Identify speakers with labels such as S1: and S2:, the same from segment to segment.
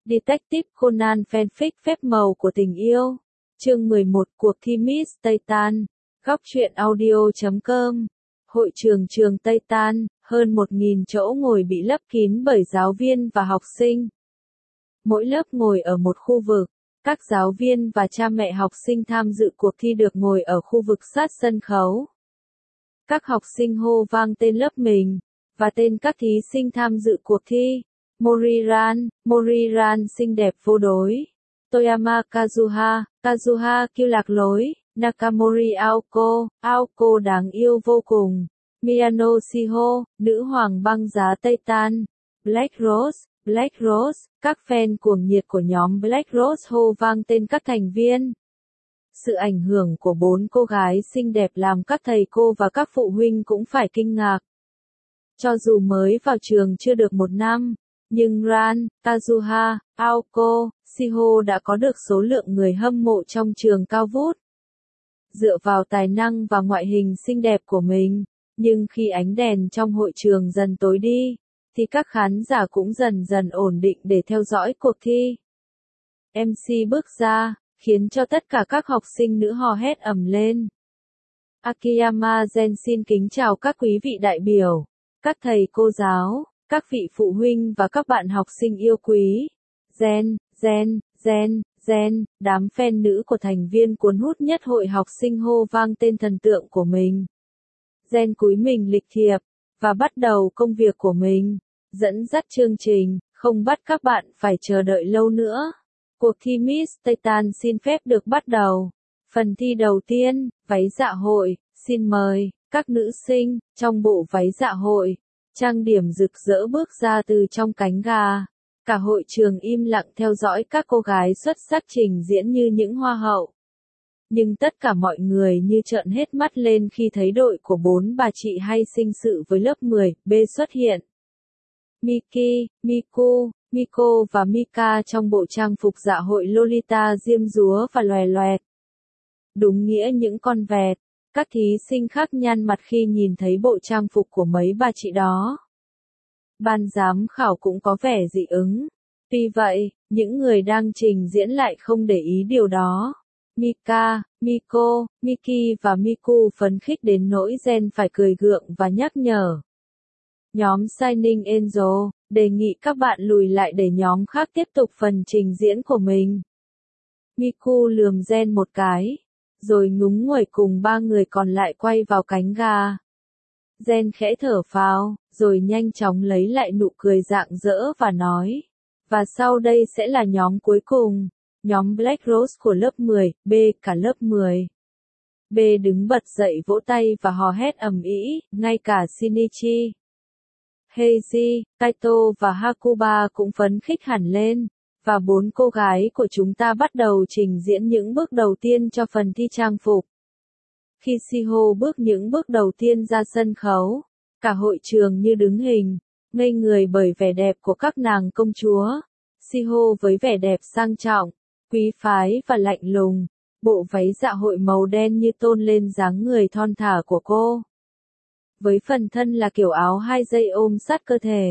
S1: Detective Conan fanfic phép màu của tình yêu. Chương 11 Cuộc thi Miss Tây Tan. Góc truyện audio.com. Hội trường trường Tây Tan, hơn 1.000 chỗ ngồi bị lấp kín bởi giáo viên và học sinh. Mỗi lớp ngồi ở một khu vực. Các giáo viên và cha mẹ học sinh tham dự cuộc thi được ngồi ở khu vực sát sân khấu. Các học sinh hô vang tên lớp mình, và tên các thí sinh tham dự cuộc thi. Moriran xinh đẹp vô đối. Toyama Kazuha, Kazuha kiêu lạc lối. Nakamori Aoko đáng yêu vô cùng. Miyano Shiho, nữ hoàng băng giá Tây Tan. Black Rose, các fan cuồng nhiệt của nhóm Black Rose hô vang tên các thành viên. Sự ảnh hưởng của 4 cô gái xinh đẹp làm các thầy cô và các phụ huynh cũng phải kinh ngạc. Cho dù mới vào trường chưa được một năm, nhưng Ran, Kazuha, Aoko, Shiho đã có được số lượng người hâm mộ trong trường cao vút. Dựa vào tài năng và ngoại hình xinh đẹp của mình, nhưng khi ánh đèn trong hội trường dần tối đi, thì các khán giả cũng dần dần ổn định để theo dõi cuộc thi. MC bước ra, khiến cho tất cả các học sinh nữ hò hét ầm lên. Akiyama Gen xin kính chào các quý vị đại biểu, các thầy cô giáo, các vị phụ huynh và các bạn học sinh yêu quý. Gen, đám fan nữ của thành viên cuốn hút nhất hội học sinh hô vang tên thần tượng của mình. Gen cúi mình lịch thiệp, và bắt đầu công việc của mình, dẫn dắt chương trình, không bắt các bạn phải chờ đợi lâu nữa. Cuộc thi Miss Tây Tan xin phép được bắt đầu. Phần thi đầu tiên, váy dạ hội, xin mời, các nữ sinh, trong bộ váy dạ hội, trang điểm rực rỡ bước ra từ trong cánh gà. Cả hội trường im lặng theo dõi các cô gái xuất sắc trình diễn như những hoa hậu. Nhưng tất cả mọi người như trợn hết mắt lên khi thấy đội của 4 bà chị hay sinh sự với lớp 10B xuất hiện. Miko và Mika trong bộ trang phục dạ hội Lolita diêm dúa và lòe loẹt. Đúng nghĩa những con vẹt, các thí sinh khác nhăn mặt khi nhìn thấy bộ trang phục của mấy bà chị đó. Ban giám khảo cũng có vẻ dị ứng. Tuy vậy, những người đang trình diễn lại không để ý điều đó. Miki và Miku phấn khích đến nỗi Gen phải cười gượng và nhắc nhở. Nhóm Shining Angel, đề nghị các bạn lùi lại để nhóm khác tiếp tục phần trình diễn của mình. Miku lườm Gen một cái, rồi ngúng nguẩy cùng 3 người còn lại quay vào cánh gà. Gen khẽ thở phào, rồi nhanh chóng lấy lại nụ cười rạng rỡ và nói. Và sau đây sẽ là nhóm cuối cùng, nhóm Black Rose của lớp 10B, cả lớp 10. B đứng bật dậy vỗ tay và hò hét ầm ĩ, ngay cả Shinichi, Heiji, Kaito và Hakuba cũng phấn khích hẳn lên. Và 4 cô gái của chúng ta bắt đầu trình diễn những bước đầu tiên cho phần thi trang phục. Khi Shiho bước những bước đầu tiên ra sân khấu, cả hội trường như đứng hình, ngây người bởi vẻ đẹp của các nàng công chúa. Shiho với vẻ đẹp sang trọng, quý phái và lạnh lùng, bộ váy dạ hội màu đen như tôn lên dáng người thon thả của cô. Với phần thân là kiểu áo 2 dây ôm sát cơ thể.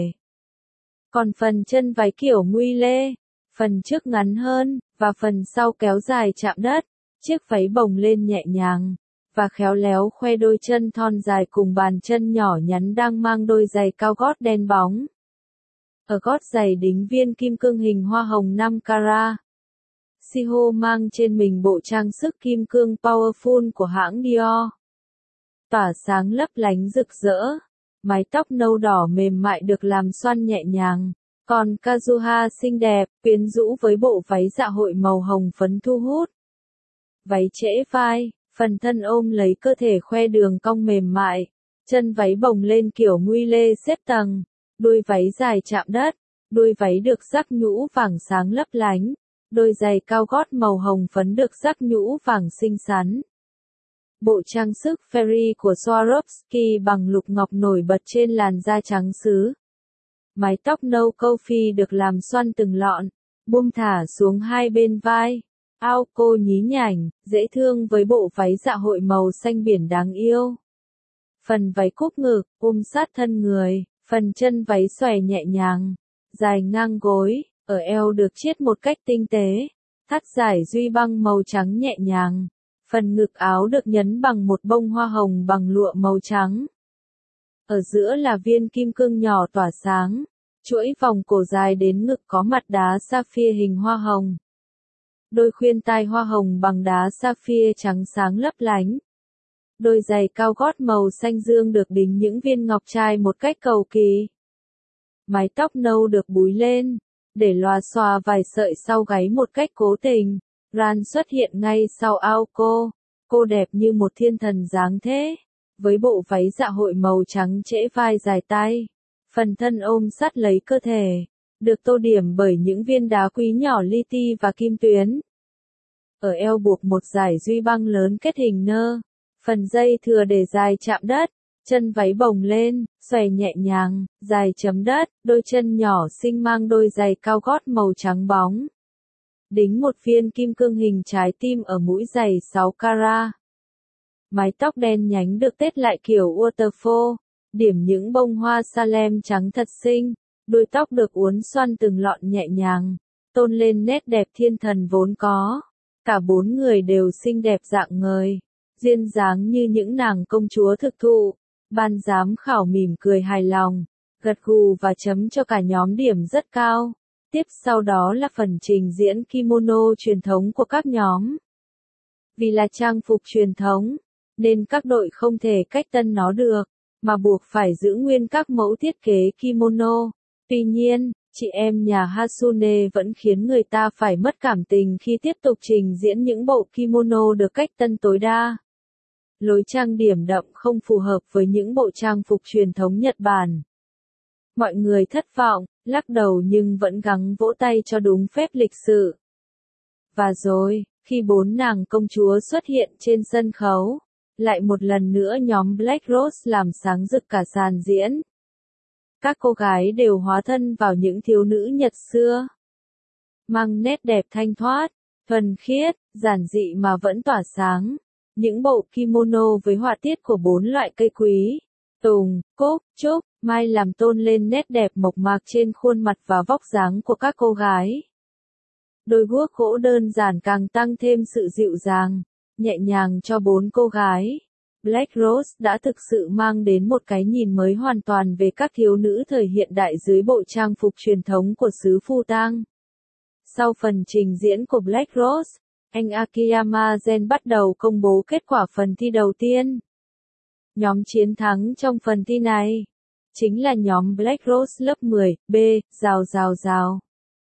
S1: Còn phần chân váy kiểu nguy lê, phần trước ngắn hơn, và phần sau kéo dài chạm đất, chiếc váy bồng lên nhẹ nhàng, và khéo léo khoe đôi chân thon dài cùng bàn chân nhỏ nhắn đang mang đôi giày cao gót đen bóng. Ở gót giày đính viên kim cương hình hoa hồng 5 carat. Shiho mang trên mình bộ trang sức kim cương Powerful của hãng Dior. Tỏa sáng lấp lánh rực rỡ. Mái tóc nâu đỏ mềm mại được làm xoăn nhẹ nhàng. Còn Kazuha xinh đẹp, quyến rũ với bộ váy dạ hội màu hồng phấn thu hút. Váy trễ vai, phần thân ôm lấy cơ thể khoe đường cong mềm mại. Chân váy bồng lên kiểu nguy lê xếp tầng. Đuôi váy dài chạm đất. Đuôi váy được rắc nhũ vàng sáng lấp lánh. Đôi giày cao gót màu hồng phấn được rắc nhũ vàng xinh xắn. Bộ trang sức Fairy của Swarovski bằng lục ngọc nổi bật trên làn da trắng sứ. Mái tóc nâu câu phi được làm xoăn từng lọn, buông thả xuống hai bên vai. Aoko nhí nhảnh, dễ thương với bộ váy dạ hội màu xanh biển đáng yêu. Phần váy cúp ngực, ôm sát thân người, phần chân váy xòe nhẹ nhàng, dài ngang gối, Ở eo được chiết một cách tinh tế, thắt dải duy băng màu trắng nhẹ nhàng. Phần ngực áo được nhấn bằng một bông hoa hồng bằng lụa màu trắng. Ở giữa là viên kim cương nhỏ tỏa sáng. Chuỗi vòng cổ dài đến ngực có mặt đá sapphire hình hoa hồng. Đôi khuyên tai hoa hồng bằng đá sapphire trắng sáng lấp lánh. Đôi giày cao gót màu xanh dương được đính những viên ngọc trai một cách cầu kỳ. Mái tóc nâu được búi lên, để lòa xòa vài sợi sau gáy một cách cố tình. Ran xuất hiện ngay sau Aoko. Cô đẹp như một thiên thần dáng thế, với bộ váy dạ hội màu trắng trễ vai dài tay. Phần thân ôm sát lấy cơ thể, được tô điểm bởi những viên đá quý nhỏ li ti và kim tuyến. Ở eo buộc một dải duy băng lớn kết hình nơ. Phần dây thừa để dài chạm đất, chân váy bồng lên, xòe nhẹ nhàng, dài chấm đất, đôi chân nhỏ xinh mang đôi giày cao gót màu trắng bóng. Đính một viên kim cương hình trái tim ở mũi giày 6 carat. Mái tóc đen nhánh được tết lại kiểu waterfall, điểm những bông hoa Salem trắng thật xinh, đuôi tóc được uốn xoăn từng lọn nhẹ nhàng, tôn lên nét đẹp thiên thần vốn có. Cả bốn người đều xinh đẹp rạng ngời, duyên dáng như những nàng công chúa thực thụ. Ban giám khảo mỉm cười hài lòng, gật gù và chấm cho cả nhóm điểm rất cao. Tiếp sau đó là phần trình diễn kimono truyền thống của các nhóm. Vì là trang phục truyền thống, nên các đội không thể cách tân nó được, mà buộc phải giữ nguyên các mẫu thiết kế kimono. Tuy nhiên, chị em nhà Hasune vẫn khiến người ta phải mất cảm tình khi tiếp tục trình diễn những bộ kimono được cách tân tối đa. Lối trang điểm đậm không phù hợp với những bộ trang phục truyền thống Nhật Bản. Mọi người thất vọng, lắc đầu nhưng vẫn gắng vỗ tay cho đúng phép lịch sự. Và rồi, khi bốn nàng công chúa xuất hiện trên sân khấu, lại một lần nữa nhóm Black Rose làm sáng rực cả sàn diễn. Các cô gái đều hóa thân vào những thiếu nữ Nhật xưa, mang nét đẹp thanh thoát, thuần khiết, giản dị mà vẫn tỏa sáng. Những bộ kimono với họa tiết của 4 loại cây quý, tùng, cúc, trúc, mai làm tôn lên nét đẹp mộc mạc trên khuôn mặt và vóc dáng của các cô gái. Đôi guốc gỗ đơn giản càng tăng thêm sự dịu dàng, nhẹ nhàng cho 4 cô gái. Black Rose đã thực sự mang đến một cái nhìn mới hoàn toàn về các thiếu nữ thời hiện đại dưới bộ trang phục truyền thống của xứ Phu Tang. Sau phần trình diễn của Black Rose, anh Akiyama Gen bắt đầu công bố kết quả phần thi đầu tiên. Nhóm chiến thắng trong phần thi này chính là nhóm Black Rose lớp 10, B, rào rào rào.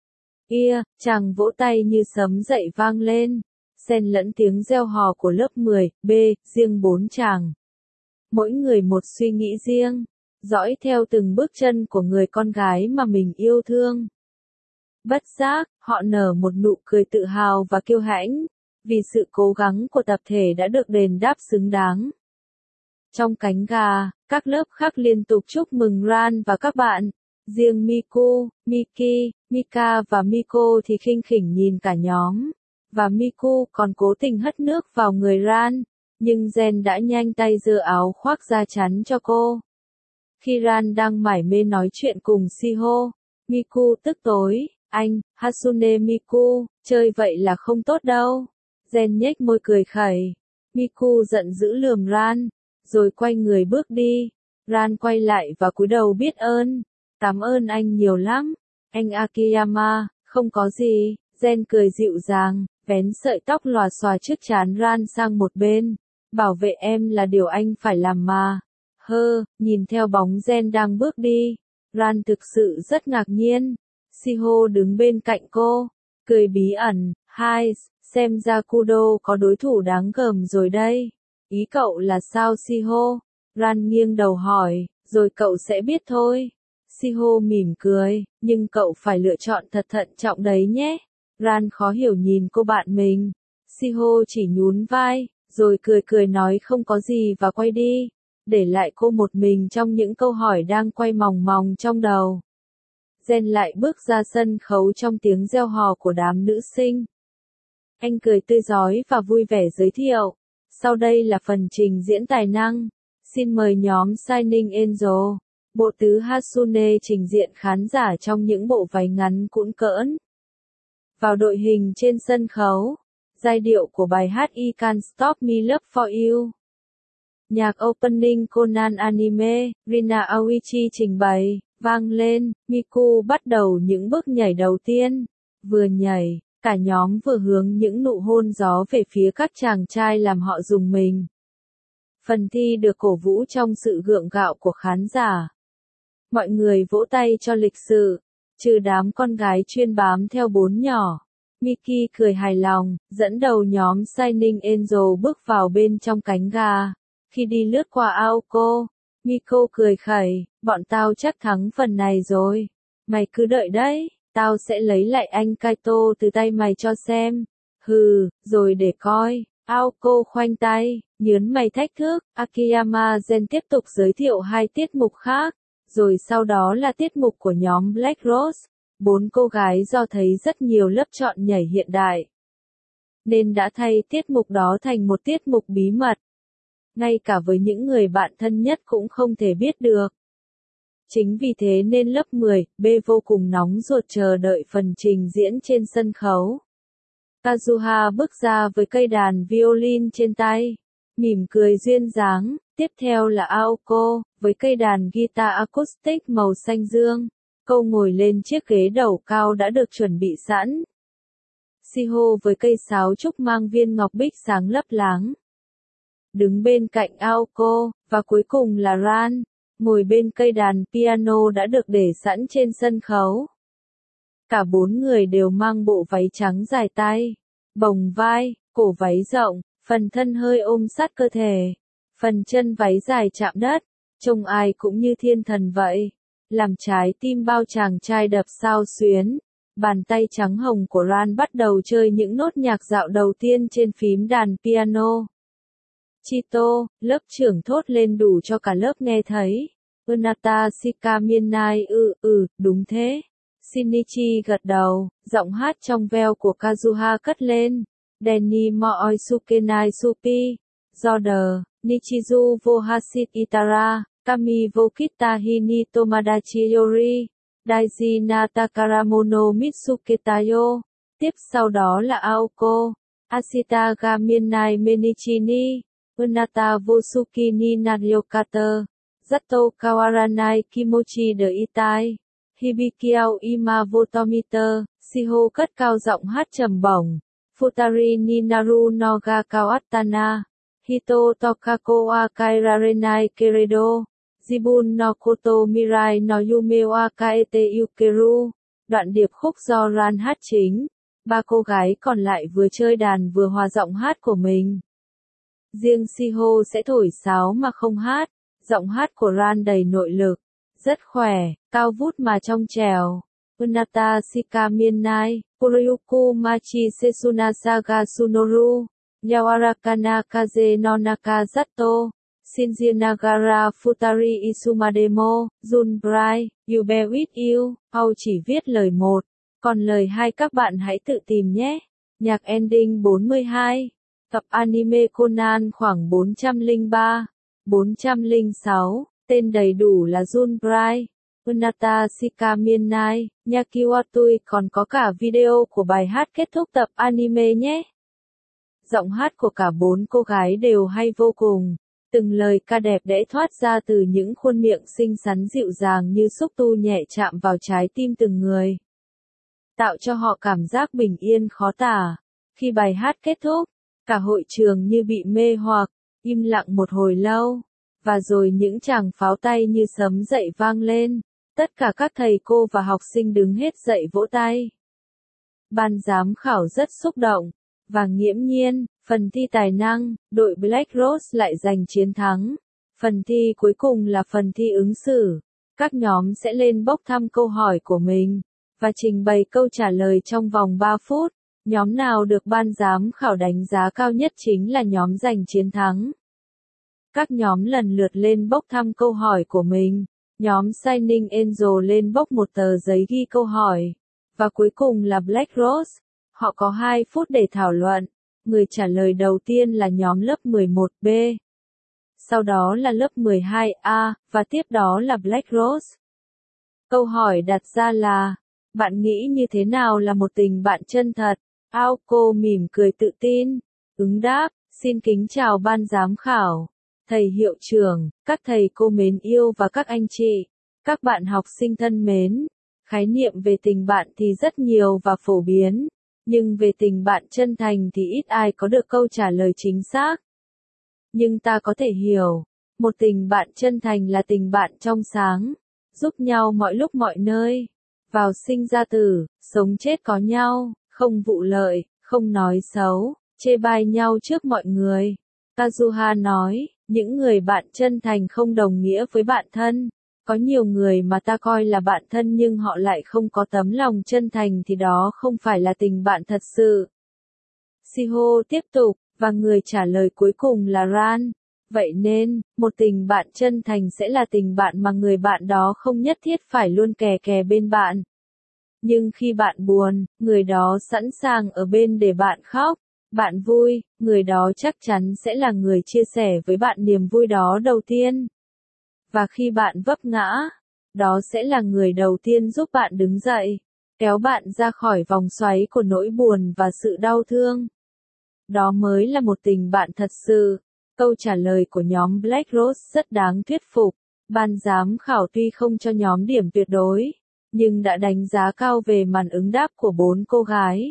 S1: Chàng vỗ tay như sấm dậy vang lên, xen lẫn tiếng reo hò của lớp 10, B, riêng 4 chàng. Mỗi người một suy nghĩ riêng, dõi theo từng bước chân của người con gái mà mình yêu thương. Bất giác, họ nở một nụ cười tự hào và kiêu hãnh, vì sự cố gắng của tập thể đã được đền đáp xứng đáng. Trong cánh gà, các lớp khác liên tục chúc mừng Ran và các bạn. Riêng Miku, Miki, Mika và Miko thì khinh khỉnh nhìn cả nhóm. Và Miku còn cố tình hất nước vào người Ran, nhưng Gen đã nhanh tay giơ áo khoác ra chắn cho cô. Khi Ran đang mải mê nói chuyện cùng Shiho, Miku tức tối, anh, Hasune Miku, chơi vậy là không tốt đâu. Gen nhếch môi cười khẩy. Miku giận dữ lườm Ran, rồi quay người bước đi. Ran quay lại và cúi đầu biết ơn. Cảm ơn anh nhiều lắm, anh Akiyama, không có gì. Gen cười dịu dàng, vén sợi tóc lòa xòa trước trán Ran sang một bên. Bảo vệ em là điều anh phải làm mà. Nhìn theo bóng Gen đang bước đi, Ran thực sự rất ngạc nhiên. Shiho đứng bên cạnh cô, cười bí ẩn, hai, xem ra Kudo có đối thủ đáng gờm rồi đây. Ý cậu là sao Shiho? Ran nghiêng đầu hỏi, rồi cậu sẽ biết thôi. Shiho mỉm cười, nhưng cậu phải lựa chọn thật thận trọng đấy nhé. Ran khó hiểu nhìn cô bạn mình. Shiho chỉ nhún vai, rồi cười cười nói không có gì và quay đi, để lại cô một mình trong những câu hỏi đang quay mòng mòng trong đầu. Gen lại bước ra sân khấu trong tiếng reo hò của đám nữ sinh. Anh cười tươi rói và vui vẻ giới thiệu. Sau đây là phần trình diễn tài năng. Xin mời nhóm Shining Angel. Bộ tứ Hatsune trình diện khán giả trong những bộ váy ngắn cũn cỡn. Vào đội hình trên sân khấu, giai điệu của bài hát I Can't Stop Me Love For You. Nhạc opening Conan anime, Rina Aoichi trình bày, vang lên, Miku bắt đầu những bước nhảy đầu tiên. Vừa nhảy, cả nhóm vừa hướng những nụ hôn gió về phía các chàng trai làm họ rùng mình. Phần thi được cổ vũ trong sự gượng gạo của khán giả. Mọi người vỗ tay cho lịch sự, trừ đám con gái chuyên bám theo bốn nhỏ. Miki cười hài lòng, dẫn đầu nhóm Shining Angel bước vào bên trong cánh gà. Khi đi lướt qua Aoko, Miko cười khẩy, bọn tao chắc thắng phần này rồi. Mày cứ đợi đấy, tao sẽ lấy lại anh Kaito từ tay mày cho xem. Hừ, rồi để coi. Aoko khoanh tay, nhớn mày thách thức. Akiyama Gen tiếp tục giới thiệu hai tiết mục khác, rồi sau đó là tiết mục của nhóm Black Rose. 4 cô gái do thấy rất nhiều lớp chọn nhảy hiện đại, nên đã thay tiết mục đó thành một tiết mục bí mật. Ngay cả với những người bạn thân nhất cũng không thể biết được. Chính vì thế nên lớp 10B vô cùng nóng ruột chờ đợi phần trình diễn trên sân khấu. Kazuha bước ra với cây đàn violin trên tay, mỉm cười duyên dáng. Tiếp theo là Aoko, với cây đàn guitar acoustic màu xanh dương. Cô ngồi lên chiếc ghế đầu cao đã được chuẩn bị sẵn. Shiho với cây sáo trúc mang viên ngọc bích sáng lấp láng, đứng bên cạnh Aoko, và cuối cùng là Ran, ngồi bên cây đàn piano đã được để sẵn trên sân khấu. Cả 4 người đều mang bộ váy trắng dài tay, bồng vai, cổ váy rộng, phần thân hơi ôm sát cơ thể, phần chân váy dài chạm đất, trông ai cũng như thiên thần vậy. Làm trái tim bao chàng trai đập xao xuyến. Bàn tay trắng hồng của Ran bắt đầu chơi những nốt nhạc dạo đầu tiên trên phím đàn piano. Chito, lớp trưởng thốt lên đủ cho cả lớp nghe thấy. Unata Shikamienai đúng thế. Shinichi gật đầu, giọng hát trong veo của Kazuha cất lên. Denni Moisuke Nai Supi. Jordan, Nichizu Vohashi Itara. Kami Vokita Hini Tomadachi Yori, Daiji Natakaramono Mitsuke Tayo. Tiếp sau đó là Aoko, Ashita Gamienai Menichini, Unata Vosuki ni Naryokata, Zato Kawaranai Kimochi de Itai, Hibikiao Ima Votomita. Shiho cất cao giọng hát trầm bổng, Futari ni Naru no ga Kawatana, Hito Tokako Akairarenai Keredo. Jibun no Koto Mirai no Yume wa Kaete Yukeru. Đoạn điệp khúc do Ran hát chính. 3 cô gái còn lại vừa chơi đàn vừa hòa giọng hát của mình. Riêng Shiho sẽ thổi sáo mà không hát. Giọng hát của Ran đầy nội lực, rất khỏe, cao vút mà trong trẻo. Unata Shikamienai, Kuryuku Machi Sesunasaga Sunoru, Yawarakana Kaze no Nakazato. Shinji Nagara Futari Isumademo, Jun Bright, You Bear With You, Paul chỉ viết lời 1, còn lời 2 các bạn hãy tự tìm nhé. Nhạc ending 42, tập anime Conan khoảng 403, 406, tên đầy đủ là Jun Bright, Unata Shikamienai, Yakiwatui, còn có cả video của bài hát kết thúc tập anime nhé. Giọng hát của cả 4 cô gái đều hay vô cùng. Từng lời ca đẹp đẽ thoát ra từ những khuôn miệng xinh xắn dịu dàng như xúc tu nhẹ chạm vào trái tim từng người, tạo cho họ cảm giác bình yên khó tả. Khi bài hát kết thúc, cả hội trường như bị mê hoặc, im lặng một hồi lâu, và rồi những tràng pháo tay như sấm dậy vang lên. Tất cả các thầy cô và học sinh đứng hết dậy vỗ tay. Ban giám khảo rất xúc động, và nghiễm nhiên, phần thi tài năng, đội Black Rose lại giành chiến thắng. Phần thi cuối cùng là phần thi ứng xử. Các nhóm sẽ lên bốc thăm câu hỏi của mình, và trình bày câu trả lời trong vòng 3 phút. Nhóm nào được ban giám khảo đánh giá cao nhất chính là nhóm giành chiến thắng. Các nhóm lần lượt lên bốc thăm câu hỏi của mình. Nhóm Shining Angel lên bốc một tờ giấy ghi câu hỏi. Và cuối cùng là Black Rose. Họ có 2 phút để thảo luận. Người trả lời đầu tiên là nhóm lớp 11B. sau đó là lớp 12A, và tiếp đó là Black Rose. Câu hỏi đặt ra là, bạn nghĩ như thế nào là một tình bạn chân thật? Aoko mỉm cười tự tin. Ứng đáp, xin kính chào ban giám khảo, thầy hiệu trưởng, các thầy cô mến yêu và các anh chị, các bạn học sinh thân mến. Khái niệm về tình bạn thì rất nhiều và phổ biến, nhưng về tình bạn chân thành thì ít ai có được câu trả lời chính xác. Nhưng ta có thể hiểu, một tình bạn chân thành là tình bạn trong sáng, giúp nhau mọi lúc mọi nơi, vào sinh ra tử, sống chết có nhau, không vụ lợi, không nói xấu, chê bai nhau trước mọi người. Kazuha nói, những người bạn chân thành không đồng nghĩa với bạn thân. Có nhiều người mà ta coi là bạn thân nhưng họ lại không có tấm lòng chân thành thì đó không phải là tình bạn thật sự. Shiho tiếp tục, và người trả lời cuối cùng là Ran. Vậy nên, một tình bạn chân thành sẽ là tình bạn mà người bạn đó không nhất thiết phải luôn kè kè bên bạn. Nhưng khi bạn buồn, người đó sẵn sàng ở bên để bạn khóc. Bạn vui, người đó chắc chắn sẽ là người chia sẻ với bạn niềm vui đó đầu tiên. Và khi bạn vấp ngã, đó sẽ là người đầu tiên giúp bạn đứng dậy, kéo bạn ra khỏi vòng xoáy của nỗi buồn và sự đau thương. Đó mới là một tình bạn thật sự. Câu trả lời của nhóm Black Rose rất đáng thuyết phục. Ban giám khảo tuy không cho nhóm điểm tuyệt đối, nhưng đã đánh giá cao về màn ứng đáp của 4 cô gái.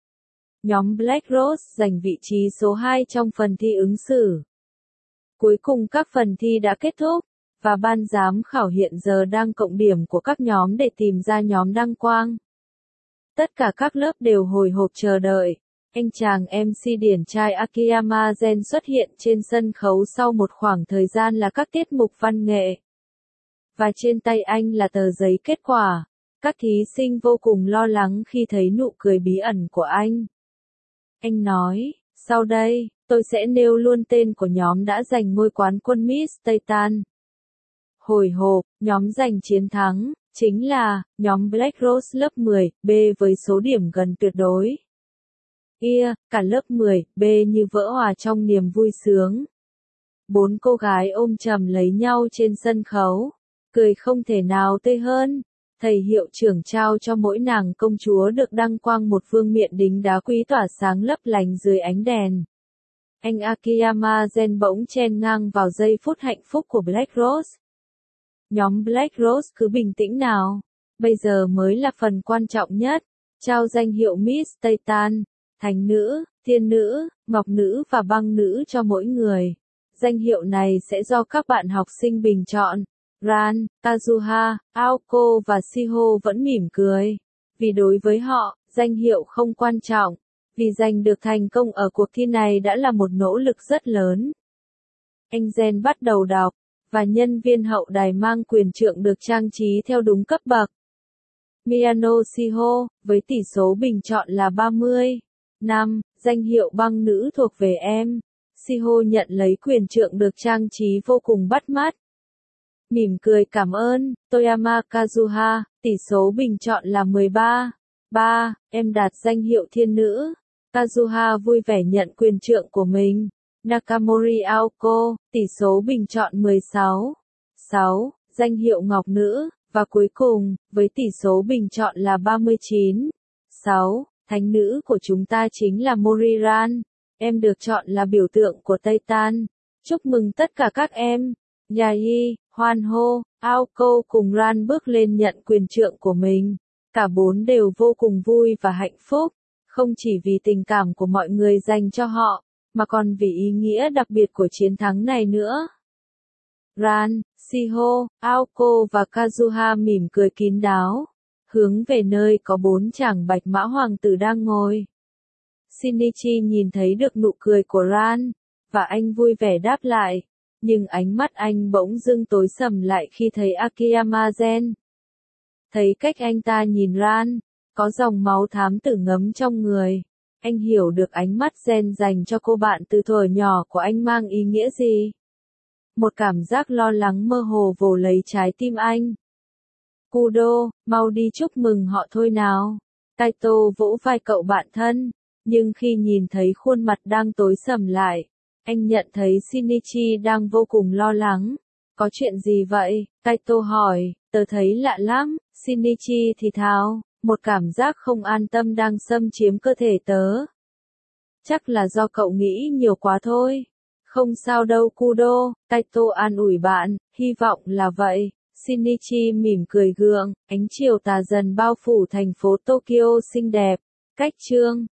S1: Nhóm Black Rose giành vị trí số 2 trong phần thi ứng xử. Cuối cùng các phần thi đã kết thúc, và ban giám khảo hiện giờ đang cộng điểm của các nhóm để tìm ra nhóm đăng quang. Tất cả các lớp đều hồi hộp chờ đợi. Anh chàng MC điển trai Akiyama Gen xuất hiện trên sân khấu sau một khoảng thời gian là các tiết mục văn nghệ. Và trên tay anh là tờ giấy kết quả. Các thí sinh vô cùng lo lắng khi thấy nụ cười bí ẩn của anh. Anh nói, sau đây, tôi sẽ nêu luôn tên của nhóm đã giành ngôi quán quân Miss Titan. Hồi hộp, nhóm giành chiến thắng, chính là, nhóm Black Rose lớp 10B với số điểm gần tuyệt đối. Cả lớp 10B như vỡ hòa trong niềm vui sướng. 4 cô gái ôm chầm lấy nhau trên sân khấu, cười không thể nào tươi hơn. Thầy hiệu trưởng trao cho mỗi nàng công chúa được đăng quang một vương miện đính đá quý tỏa sáng lấp lánh dưới ánh đèn. Anh Akiyama Gen bỗng chen ngang vào giây phút hạnh phúc của Black Rose. Nhóm Black Rose cứ bình tĩnh nào. Bây giờ mới là phần quan trọng nhất. Trao danh hiệu Miss Titan, Thánh nữ, Thiên nữ, Ngọc nữ và Băng nữ cho mỗi người. Danh hiệu này sẽ do các bạn học sinh bình chọn. Ran, Kazuha, Aoko và Shiho vẫn mỉm cười. Vì đối với họ, danh hiệu không quan trọng. Vì giành được thành công ở cuộc thi này đã là một nỗ lực rất lớn. Anh Gen bắt đầu đọc, và nhân viên hậu đài mang quyền trượng được trang trí theo đúng cấp bậc. Miyano Shiho, với tỷ số bình chọn là 30. 5. Danh hiệu băng nữ thuộc về em. Shiho nhận lấy quyền trượng được trang trí vô cùng bắt mắt. Mỉm cười cảm ơn, Toyama Kazuha, tỷ số bình chọn là 13. 3. Em đạt danh hiệu thiên nữ. Kazuha vui vẻ nhận quyền trượng của mình. Nakamori Aoko, tỷ số bình chọn 16. 6. Danh hiệu ngọc nữ. Và cuối cùng, với tỷ số bình chọn là 39. 6. Thánh nữ của chúng ta chính là Moriran. Em được chọn là biểu tượng của Titan. Chúc mừng tất cả các em. Yai, Hwanho, Aoko cùng Ran bước lên nhận quyền trượng của mình. Cả 4 đều vô cùng vui và hạnh phúc. Không chỉ vì tình cảm của mọi người dành cho họ, mà còn vì ý nghĩa đặc biệt của chiến thắng này nữa. Ran, Shiho, Aoko và Kazuha mỉm cười kín đáo, hướng về nơi có 4 chàng bạch mã hoàng tử đang ngồi. Shinichi nhìn thấy được nụ cười của Ran, và anh vui vẻ đáp lại, nhưng ánh mắt anh bỗng dưng tối sầm lại khi thấy Akiyama Gen. Thấy cách anh ta nhìn Ran, có dòng máu thám tử ngấm trong người. Anh hiểu được ánh mắt Gen dành cho cô bạn từ thuở nhỏ của anh mang ý nghĩa gì. Một cảm giác lo lắng mơ hồ vồ lấy trái tim anh. Kudo, mau đi chúc mừng họ thôi nào. Kaito vỗ vai cậu bạn thân, nhưng khi nhìn thấy khuôn mặt đang tối sầm lại, Anh nhận thấy Shinichi đang vô cùng lo lắng. Có chuyện gì vậy? Kaito hỏi, tớ thấy lạ lắm. Shinichi thì thào, một cảm giác không an tâm đang xâm chiếm cơ thể tớ. Chắc là do cậu nghĩ nhiều quá thôi. Không sao đâu Kudo, Kaito an ủi bạn, hy vọng là vậy. Shinichi mỉm cười gượng, ánh chiều tà dần bao phủ thành phố Tokyo xinh đẹp. Cách chương